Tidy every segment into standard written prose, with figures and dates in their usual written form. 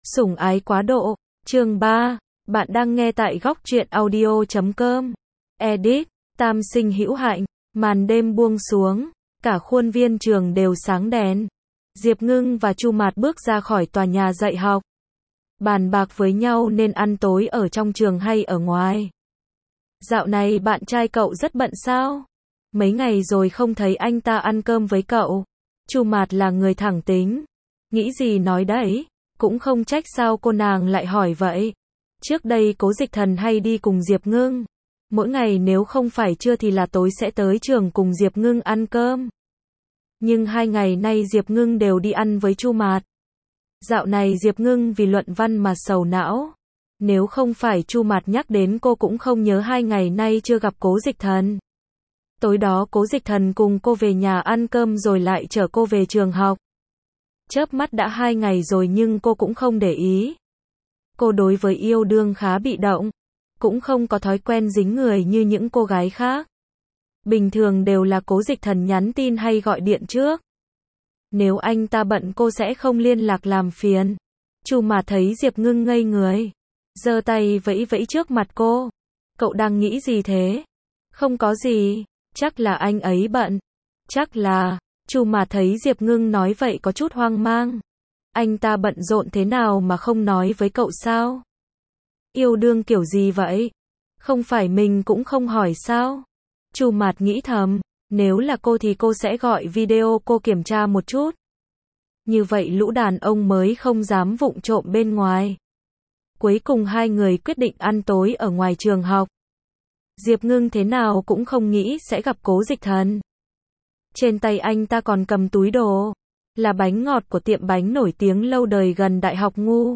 Sủng ái quá độ, chương 3, bạn đang nghe tại góc truyện audio.com. Edit, Tam sinh hữu hạnh, màn đêm buông xuống, cả khuôn viên trường đều sáng đèn. Diệp Ngưng và Chu Mạt bước ra khỏi tòa nhà dạy học. Bàn bạc với nhau nên ăn tối ở trong trường hay ở ngoài. Dạo này bạn trai cậu rất bận sao? Mấy ngày rồi không thấy anh ta ăn cơm với cậu. Chu Mạt là người thẳng tính. Nghĩ gì nói đấy. Cũng không trách sao cô nàng lại hỏi vậy. Trước đây Cố Dịch Thần hay đi cùng Diệp Ngưng. Mỗi ngày nếu không phải trưa thì là tối sẽ tới trường cùng Diệp Ngưng ăn cơm. Nhưng 2 ngày nay Diệp Ngưng đều đi ăn với Chu Mạt. Dạo này Diệp Ngưng vì luận văn mà sầu não. Nếu không phải Chu Mạt nhắc đến cô cũng không nhớ 2 ngày nay chưa gặp Cố Dịch Thần. Tối đó Cố Dịch Thần cùng cô về nhà ăn cơm rồi lại chở cô về trường học. Chớp mắt đã 2 ngày rồi nhưng cô cũng không để ý. Cô đối với yêu đương khá bị động, cũng không có thói quen dính người như những cô gái khác. Bình thường đều là Cố Dịch Thần nhắn tin hay gọi điện trước. Nếu anh ta bận cô sẽ không liên lạc làm phiền. Chu Mạt thấy Diệp Ngưng ngây người, giơ tay vẫy vẫy trước mặt cô. Cậu đang nghĩ gì thế? Không có gì, chắc là anh ấy bận. Chắc là, Chu Mạt thấy Diệp Ngưng nói vậy có chút hoang mang. Anh ta bận rộn thế nào mà không nói với cậu sao? Yêu đương kiểu gì vậy? Không phải mình cũng không hỏi sao? Chu Mạt nghĩ thầm, nếu là cô thì cô sẽ gọi video cô kiểm tra một chút. Như vậy lũ đàn ông mới không dám vụng trộm bên ngoài. Cuối cùng hai người quyết định ăn tối ở ngoài trường học. Diệp Ngưng thế nào cũng không nghĩ sẽ gặp Cố Dịch Thần. Trên tay anh ta còn cầm túi đồ, là bánh ngọt của tiệm bánh nổi tiếng lâu đời gần Đại học Ngu.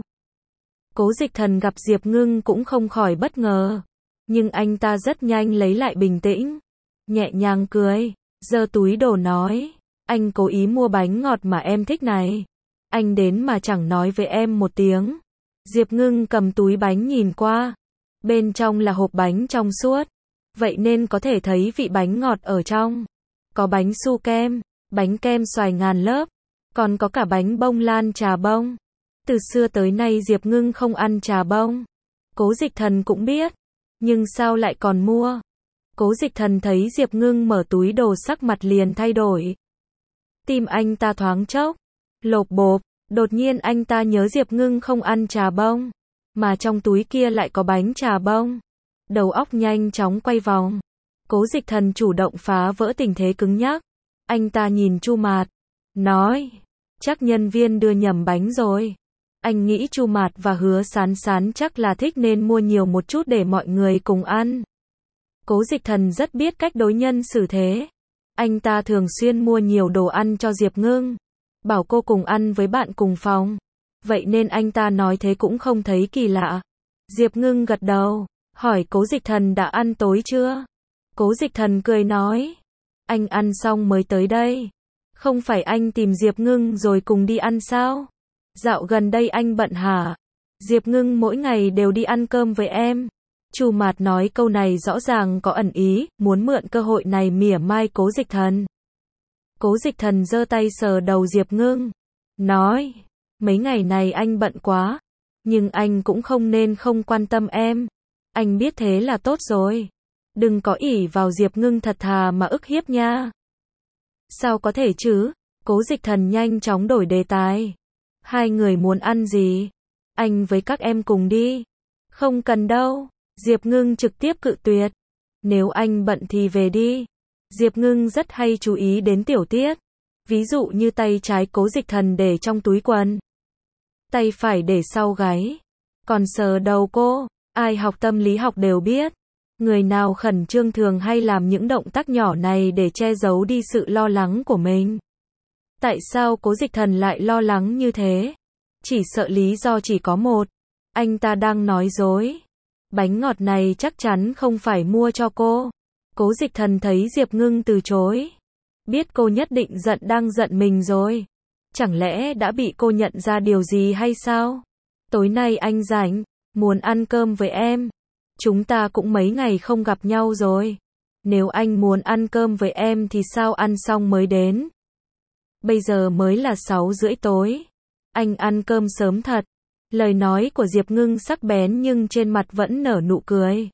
Cố Dịch Thần gặp Diệp Ngưng cũng không khỏi bất ngờ, nhưng anh ta rất nhanh lấy lại bình tĩnh, nhẹ nhàng cười, giơ túi đồ nói, anh cố ý mua bánh ngọt mà em thích này. Anh đến mà chẳng nói với em một tiếng. Diệp Ngưng cầm túi bánh nhìn qua, bên trong là hộp bánh trong suốt, vậy nên có thể thấy vị bánh ngọt ở trong. Có bánh su kem, bánh kem xoài ngàn lớp, còn có cả bánh bông lan trà bông. Từ xưa tới nay Diệp Ngưng không ăn trà bông. Cố Dịch Thần cũng biết, nhưng sao lại còn mua? Cố Dịch Thần thấy Diệp Ngưng mở túi đồ sắc mặt liền thay đổi. Tim anh ta thoáng chốc lộp bộp, đột nhiên anh ta nhớ Diệp Ngưng không ăn trà bông, mà trong túi kia lại có bánh trà bông. Đầu óc nhanh chóng quay vòng. Cố Dịch Thần chủ động phá vỡ tình thế cứng nhắc. Anh ta nhìn Chu Mạt, nói, chắc nhân viên đưa nhầm bánh rồi. Anh nghĩ Chu Mạt và Hứa Sán Sán chắc là thích nên mua nhiều một chút để mọi người cùng ăn. Cố Dịch Thần rất biết cách đối nhân xử thế. Anh ta thường xuyên mua nhiều đồ ăn cho Diệp Ngưng, bảo cô cùng ăn với bạn cùng phòng. Vậy nên anh ta nói thế cũng không thấy kỳ lạ. Diệp Ngưng gật đầu, hỏi Cố Dịch Thần đã ăn tối chưa? Cố Dịch Thần cười nói, anh ăn xong mới tới đây. Không phải anh tìm Diệp Ngưng rồi cùng đi ăn sao? Dạo gần đây anh bận hả? Diệp Ngưng mỗi ngày đều đi ăn cơm với em. Chu Mạt nói câu này rõ ràng có ẩn ý, muốn mượn cơ hội này mỉa mai Cố Dịch Thần. Cố Dịch Thần giơ tay sờ đầu Diệp Ngưng, nói, mấy ngày này anh bận quá, nhưng anh cũng không nên không quan tâm em. Anh biết thế là tốt rồi. Đừng có ỷ vào Diệp Ngưng thật thà mà ức hiếp nha. Sao có thể chứ? Cố Dịch Thần nhanh chóng đổi đề tài. Hai người muốn ăn gì? Anh với các em cùng đi. Không cần đâu. Diệp Ngưng trực tiếp cự tuyệt. Nếu anh bận thì về đi. Diệp Ngưng rất hay chú ý đến tiểu tiết. Ví dụ như tay trái Cố Dịch Thần để trong túi quần, tay phải để sau gáy, còn sờ đầu cô. Ai học tâm lý học đều biết, người nào khẩn trương thường hay làm những động tác nhỏ này để che giấu đi sự lo lắng của mình. Tại sao Cố Dịch Thần lại lo lắng như thế? Chỉ sợ lý do chỉ có một. Anh ta đang nói dối. Bánh ngọt này chắc chắn không phải mua cho cô. Cố Dịch Thần thấy Diệp Ngưng từ chối, biết cô nhất định đang giận mình rồi. Chẳng lẽ đã bị cô nhận ra điều gì hay sao? Tối nay anh rảnh, muốn ăn cơm với em. Chúng ta cũng mấy ngày không gặp nhau rồi. Nếu anh muốn ăn cơm với em thì sao ăn xong mới đến? Bây giờ mới là 6 rưỡi tối. Anh ăn cơm sớm thật. Lời nói của Diệp Ngưng sắc bén nhưng trên mặt vẫn nở nụ cười.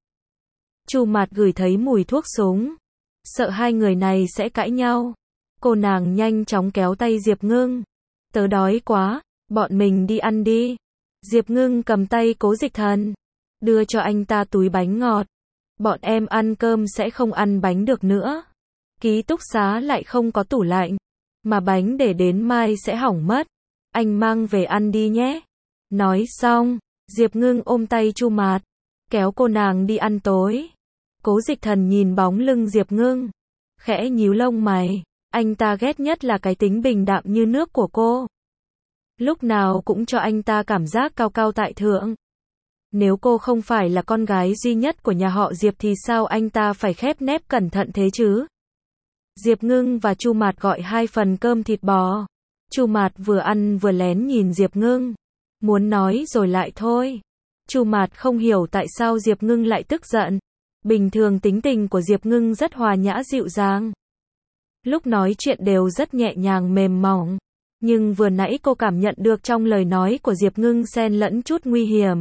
Chu Mạt gửi thấy mùi thuốc súng. Sợ hai người này sẽ cãi nhau. Cô nàng nhanh chóng kéo tay Diệp Ngưng. Tớ đói quá, bọn mình đi ăn đi. Diệp Ngưng cầm tay Cố Dịch Thần. Đưa cho anh ta túi bánh ngọt. Bọn em ăn cơm sẽ không ăn bánh được nữa. Ký túc xá lại không có tủ lạnh. Mà bánh để đến mai sẽ hỏng mất. Anh mang về ăn đi nhé. Nói xong, Diệp Ngưng ôm tay Chu Mạt. Kéo cô nàng đi ăn tối. Cố Dịch Thần nhìn bóng lưng Diệp Ngưng. Khẽ nhíu lông mày. Anh ta ghét nhất là cái tính bình đạm như nước của cô. Lúc nào cũng cho anh ta cảm giác cao cao tại thượng. Nếu cô không phải là con gái duy nhất của nhà họ Diệp thì sao anh ta phải khép nép cẩn thận thế chứ? Diệp Ngưng và Chu Mạt gọi 2 phần cơm thịt bò. Chu Mạt vừa ăn vừa lén nhìn Diệp Ngưng. Muốn nói rồi lại thôi. Chu Mạt không hiểu tại sao Diệp Ngưng lại tức giận. Bình thường tính tình của Diệp Ngưng rất hòa nhã dịu dàng. Lúc nói chuyện đều rất nhẹ nhàng mềm mỏng. Nhưng vừa nãy cô cảm nhận được trong lời nói của Diệp Ngưng xen lẫn chút nguy hiểm.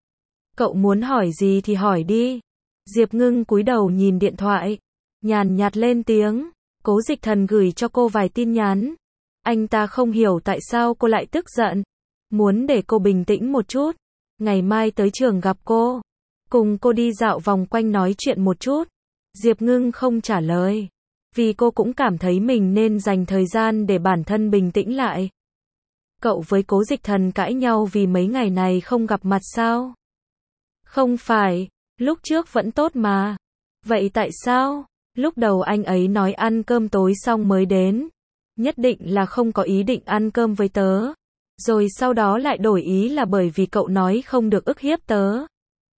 Cậu muốn hỏi gì thì hỏi đi. Diệp Ngưng cúi đầu nhìn điện thoại. Nhàn nhạt lên tiếng. Cố Dịch Thần gửi cho cô vài tin nhắn. Anh ta không hiểu tại sao cô lại tức giận. Muốn để cô bình tĩnh một chút. Ngày mai tới trường gặp cô. Cùng cô đi dạo vòng quanh nói chuyện một chút. Diệp Ngưng không trả lời. Vì cô cũng cảm thấy mình nên dành thời gian để bản thân bình tĩnh lại. Cậu với Cố Dịch Thần cãi nhau vì mấy ngày này không gặp mặt sao? Không phải, lúc trước vẫn tốt mà. Vậy tại sao? Lúc đầu anh ấy nói ăn cơm tối xong mới đến. Nhất định là không có ý định ăn cơm với tớ. Rồi sau đó lại đổi ý là bởi vì cậu nói không được ức hiếp tớ.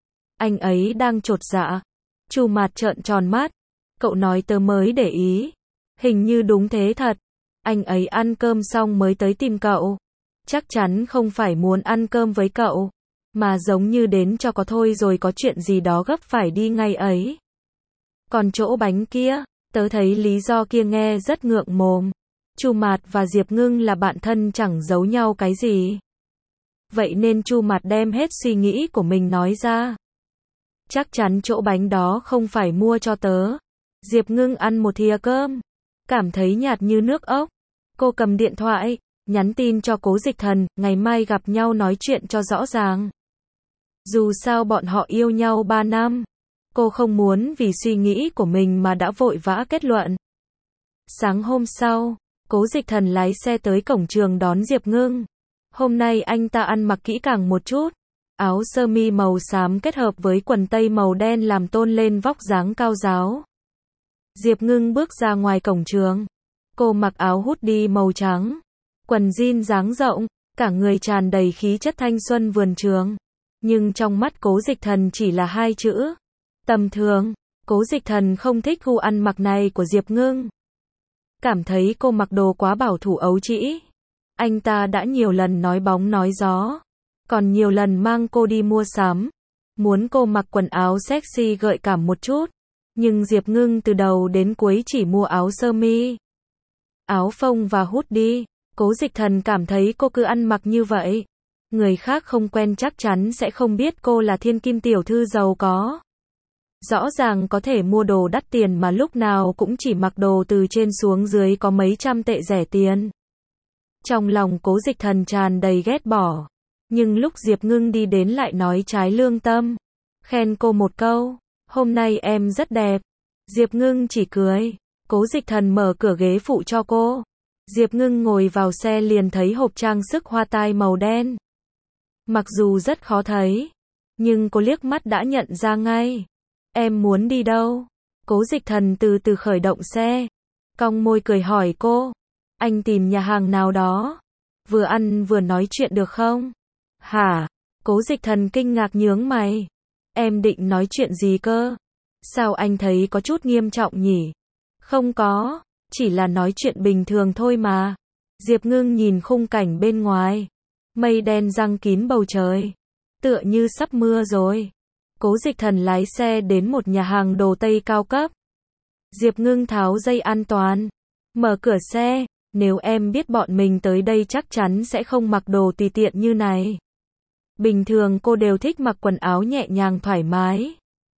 Anh ấy đang chột dạ. Chu Mạt trợn tròn mắt. Cậu nói tớ mới để ý. Hình như đúng thế thật. Anh ấy ăn cơm xong mới tới tìm cậu. Chắc chắn không phải muốn ăn cơm với cậu. Mà giống như đến cho có thôi rồi có chuyện gì đó gấp phải đi ngay ấy. Còn chỗ bánh kia, tớ thấy lý do kia nghe rất ngượng mồm. Chu Mạt và Diệp Ngưng là bạn thân chẳng giấu nhau cái gì. Vậy nên Chu Mạt đem hết suy nghĩ của mình nói ra. Chắc chắn chỗ bánh đó không phải mua cho tớ. Diệp Ngưng ăn một thìa cơm. Cảm thấy nhạt như nước ốc. Cô cầm điện thoại, nhắn tin cho Cố Dịch Thần, ngày mai gặp nhau nói chuyện cho rõ ràng. Dù sao bọn họ yêu nhau 3 năm. Cô không muốn vì suy nghĩ của mình mà đã vội vã kết luận. Sáng hôm sau, Cố Dịch Thần lái xe tới cổng trường đón Diệp Ngưng. Hôm nay anh ta ăn mặc kỹ càng một chút. Áo sơ mi màu xám kết hợp với quần tây màu đen làm tôn lên vóc dáng cao ráo. Diệp Ngưng bước ra ngoài cổng trường. Cô mặc áo hoodie màu trắng, quần jean dáng rộng, cả người tràn đầy khí chất thanh xuân vườn trường. Nhưng trong mắt Cố Dịch Thần chỉ là 2 chữ. Tầm thường. Cố Dịch Thần không thích gu ăn mặc này của Diệp Ngưng. Cảm thấy cô mặc đồ quá bảo thủ ấu trĩ. Anh ta đã nhiều lần nói bóng nói gió. Còn nhiều lần mang cô đi mua sắm. Muốn cô mặc quần áo sexy gợi cảm một chút. Nhưng Diệp Ngưng từ đầu đến cuối chỉ mua áo sơ mi, áo phông và hoodie. Cố Dịch Thần cảm thấy cô cứ ăn mặc như vậy. Người khác không quen chắc chắn sẽ không biết cô là thiên kim tiểu thư giàu có. Rõ ràng có thể mua đồ đắt tiền mà lúc nào cũng chỉ mặc đồ từ trên xuống dưới có mấy trăm tệ rẻ tiền. Trong lòng Cố Dịch Thần tràn đầy ghét bỏ. Nhưng lúc Diệp Ngưng đi đến lại nói trái lương tâm. Khen cô một câu. Hôm nay em rất đẹp. Diệp Ngưng chỉ cười. Cố Dịch Thần mở cửa ghế phụ cho cô. Diệp Ngưng ngồi vào xe liền thấy hộp trang sức hoa tai màu đen. Mặc dù rất khó thấy, nhưng cô liếc mắt đã nhận ra ngay. Em muốn đi đâu? Cố Dịch Thần từ từ khởi động xe. Cong môi cười hỏi cô. Anh tìm nhà hàng nào đó. Vừa ăn vừa nói chuyện được không? Hả? Cố Dịch Thần kinh ngạc nhướng mày. Em định nói chuyện gì cơ? Sao anh thấy có chút nghiêm trọng nhỉ? Không có, chỉ là nói chuyện bình thường thôi mà. Diệp Ngưng nhìn khung cảnh bên ngoài. Mây đen giăng kín bầu trời. Tựa như sắp mưa rồi. Cố Dịch Thần lái xe đến một nhà hàng đồ Tây cao cấp. Diệp Ngưng tháo dây an toàn. Mở cửa xe. Nếu em biết bọn mình tới đây chắc chắn sẽ không mặc đồ tùy tiện như này. Bình thường cô đều thích mặc quần áo nhẹ nhàng thoải mái.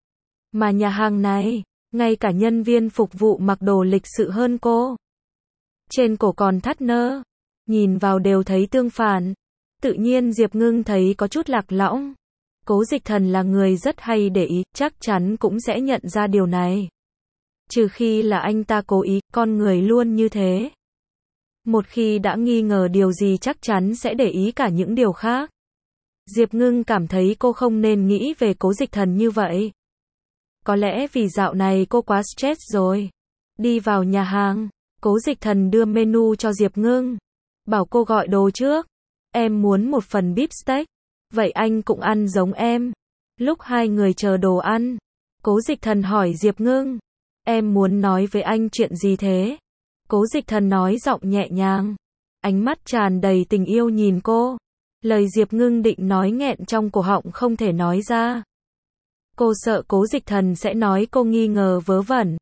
Mà nhà hàng này, ngay cả nhân viên phục vụ mặc đồ lịch sự hơn cô. Trên cổ còn thắt nơ. Nhìn vào đều thấy tương phản. Tự nhiên Diệp Ngưng thấy có chút lạc lõng. Cố Dịch Thần là người rất hay để ý, chắc chắn cũng sẽ nhận ra điều này. Trừ khi là anh ta cố ý, con người luôn như thế. Một khi đã nghi ngờ điều gì chắc chắn sẽ để ý cả những điều khác. Diệp Ngưng cảm thấy cô không nên nghĩ về Cố Dịch Thần như vậy. Có lẽ vì dạo này cô quá stress rồi. Đi vào nhà hàng, Cố Dịch Thần đưa menu cho Diệp Ngưng. Bảo cô gọi đồ trước. Em muốn một phần beef steak. Vậy anh cũng ăn giống em. Lúc hai người chờ đồ ăn, Cố Dịch Thần hỏi Diệp Ngưng. Em muốn nói với anh chuyện gì thế? Cố Dịch Thần nói giọng nhẹ nhàng. Ánh mắt tràn đầy tình yêu nhìn cô. Lời Diệp Ngưng định nói nghẹn trong cổ họng không thể nói ra. Cô sợ Cố Dịch Thần sẽ nói cô nghi ngờ vớ vẩn.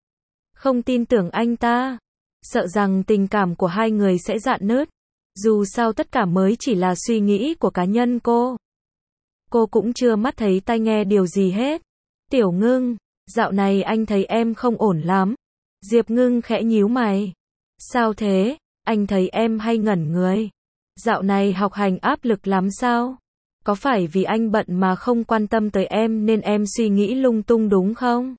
Không tin tưởng anh ta. Sợ rằng tình cảm của hai người sẽ rạn nứt. Dù sao tất cả mới chỉ là suy nghĩ của cá nhân cô. Cô cũng chưa mắt thấy tai nghe điều gì hết. Tiểu Ngưng, dạo này anh thấy em không ổn lắm. Diệp Ngưng khẽ nhíu mày. Sao thế? Anh thấy em hay ngẩn người. Dạo này học hành áp lực lắm sao? Có phải vì anh bận mà không quan tâm tới em nên em suy nghĩ lung tung đúng không?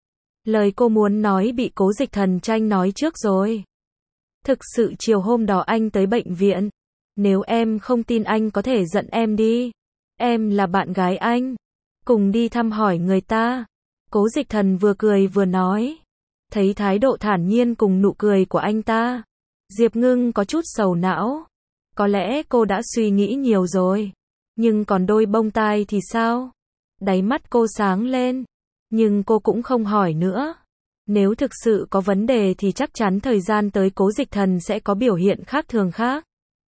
Lời cô muốn nói bị Cố Dịch Thần tranh nói trước rồi. Thực sự chiều hôm đó anh tới bệnh viện. Nếu em không tin anh có thể dẫn em đi. Em là bạn gái anh. Cùng đi thăm hỏi người ta. Cố Dịch Thần vừa cười vừa nói. Thấy thái độ thản nhiên cùng nụ cười của anh ta. Diệp Ngưng có chút sầu não. Có lẽ cô đã suy nghĩ nhiều rồi. Nhưng còn đôi bông tai thì sao? Đáy mắt cô sáng lên. Nhưng cô cũng không hỏi nữa. Nếu thực sự có vấn đề thì chắc chắn thời gian tới Cố Dịch Thần sẽ có biểu hiện khác thường khác.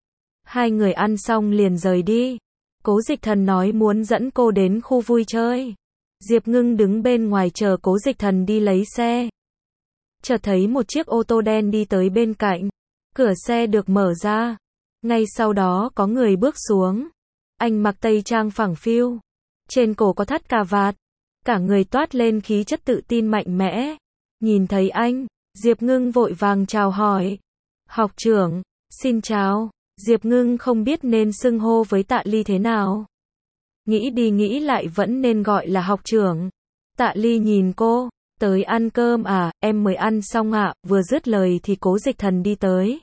Hai người ăn xong liền rời đi. Cố Dịch Thần nói muốn dẫn cô đến khu vui chơi. Diệp Ngưng đứng bên ngoài chờ Cố Dịch Thần đi lấy xe. Chợt thấy một chiếc ô tô đen đi tới bên cạnh. Cửa xe được mở ra. Ngay sau đó có người bước xuống. Anh mặc tây trang phẳng phiu. Trên cổ có thắt cà vạt. Cả người toát lên khí chất tự tin mạnh mẽ. Nhìn thấy anh, Diệp Ngưng vội vàng chào hỏi. Học trưởng, xin chào. Diệp Ngưng không biết nên xưng hô với Tạ Ly thế nào. Nghĩ đi nghĩ lại vẫn nên gọi là học trưởng. Tạ Ly nhìn cô, tới ăn cơm à, em mới ăn xong ạ, vừa dứt lời thì Cố Dịch Thần đi tới.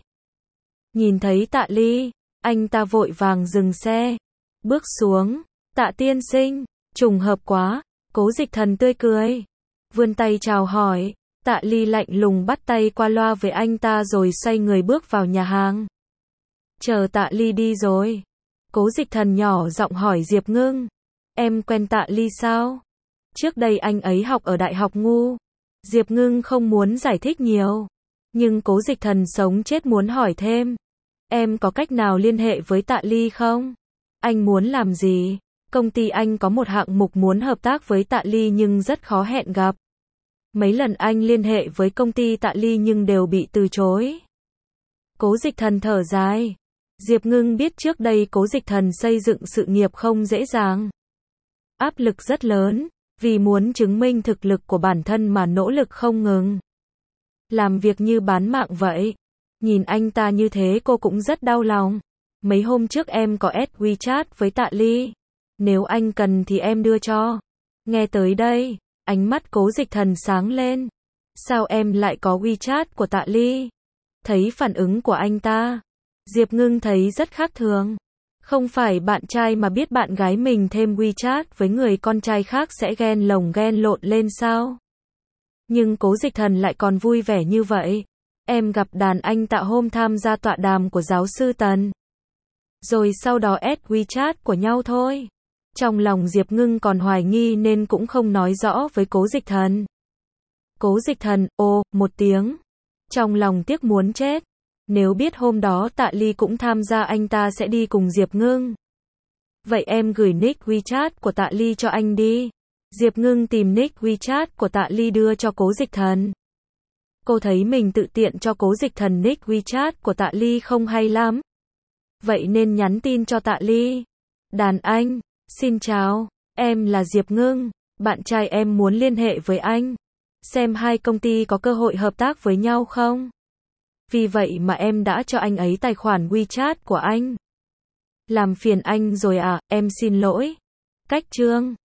Nhìn thấy Tạ Ly, anh ta vội vàng dừng xe, bước xuống. Tạ tiên sinh, trùng hợp quá. Cố Dịch Thần tươi cười, vươn tay chào hỏi. Tạ Ly lạnh lùng bắt tay qua loa với anh ta rồi xoay người bước vào nhà hàng. Chờ Tạ Ly đi rồi, Cố Dịch Thần nhỏ giọng hỏi Diệp Ngưng. Em quen Tạ Ly sao? Trước đây anh ấy học ở Đại học Ngu. Diệp Ngưng không muốn giải thích nhiều. Nhưng Cố Dịch Thần sống chết muốn hỏi thêm. Em có cách nào liên hệ với Tạ Ly không? Anh muốn làm gì? Công ty anh có một hạng mục muốn hợp tác với Tạ Ly nhưng rất khó hẹn gặp. Mấy lần anh liên hệ với công ty Tạ Ly nhưng đều bị từ chối. Cố Dịch Thần thở dài. Diệp Ngưng biết trước đây Cố Dịch Thần xây dựng sự nghiệp không dễ dàng. Áp lực rất lớn, vì muốn chứng minh thực lực của bản thân mà nỗ lực không ngừng. Làm việc như bán mạng vậy. Nhìn anh ta như thế cô cũng rất đau lòng. Mấy hôm trước em có add WeChat với Tạ Ly. Nếu anh cần thì em đưa cho. Nghe tới đây, ánh mắt Cố Dịch Thần sáng lên. Sao em lại có WeChat của Tạ Ly? Thấy phản ứng của anh ta, Diệp Ngưng thấy rất khác thường. Không phải bạn trai mà biết bạn gái mình thêm WeChat với người con trai khác sẽ ghen lồng ghen lộn lên sao? Nhưng Cố Dịch Thần lại còn vui vẻ như vậy. Em gặp đàn anh Tạ hôm tham gia tọa đàm của giáo sư Tần. Rồi sau đó add WeChat của nhau thôi. Trong lòng Diệp Ngưng còn hoài nghi nên cũng không nói rõ với Cố Dịch Thần. Cố Dịch Thần, một tiếng. Trong lòng tiếc muốn chết. Nếu biết hôm đó Tạ Ly cũng tham gia anh ta sẽ đi cùng Diệp Ngưng. Vậy em gửi nick WeChat của Tạ Ly cho anh đi. Diệp Ngưng tìm nick WeChat của Tạ Ly đưa cho Cố Dịch Thần. Cô thấy mình tự tiện cho Cố Dịch Thần nick WeChat của Tạ Ly không hay lắm. Vậy nên nhắn tin cho Tạ Ly. Đàn anh, xin chào, em là Diệp Ngưng, bạn trai em muốn liên hệ với anh, xem hai công ty có cơ hội hợp tác với nhau không? Vì vậy mà em đã cho anh ấy tài khoản WeChat của anh. Làm phiền anh rồi à, em xin lỗi. Cách chương